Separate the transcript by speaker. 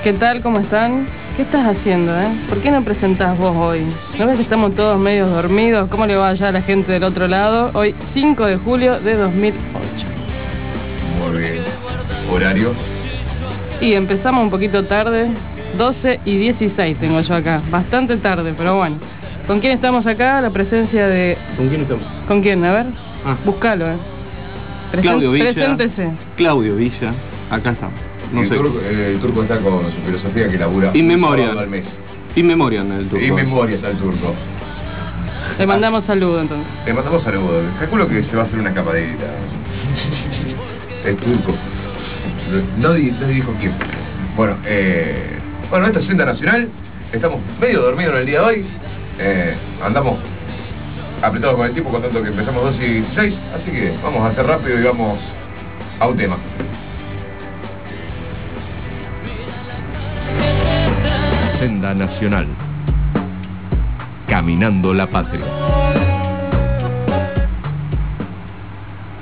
Speaker 1: ¿Qué tal? ¿Cómo están? ¿Qué estás haciendo, ¿Por qué no presentás vos hoy? ¿No ves que estamos todos medio dormidos? ¿Cómo le va allá a la gente del otro lado? Hoy, 5 de julio de 2008.
Speaker 2: Muy bien. ¿Horario?
Speaker 1: Y empezamos un poquito tarde. 12:16 tengo yo acá. Bastante tarde, pero bueno. ¿Con quién estamos acá? La presencia de...
Speaker 3: ¿Con quién estamos?
Speaker 1: ¿Con quién? A ver. Buscalo,
Speaker 3: Claudio Villa.
Speaker 1: Preséntese.
Speaker 3: Claudio Villa. Acá estamos. No sé.
Speaker 2: El turco está con su filosofía que labura
Speaker 3: In
Speaker 2: un
Speaker 3: memoria.
Speaker 2: sábado al mes.
Speaker 3: In memoria en el turco.
Speaker 2: In memoria está el turco.
Speaker 1: Le mandamos saludo entonces.
Speaker 2: Le mandamos saludos. Calculo que se va a hacer una escapadita. El turco. No dijo quién. Bueno, esta es Senda Nacional. Estamos medio dormidos en el día de hoy. Andamos apretados con el tiempo, con tanto que empezamos 2:16. Así que vamos a hacer rápido y vamos a un tema.
Speaker 4: Senda Nacional. Caminando la Patria.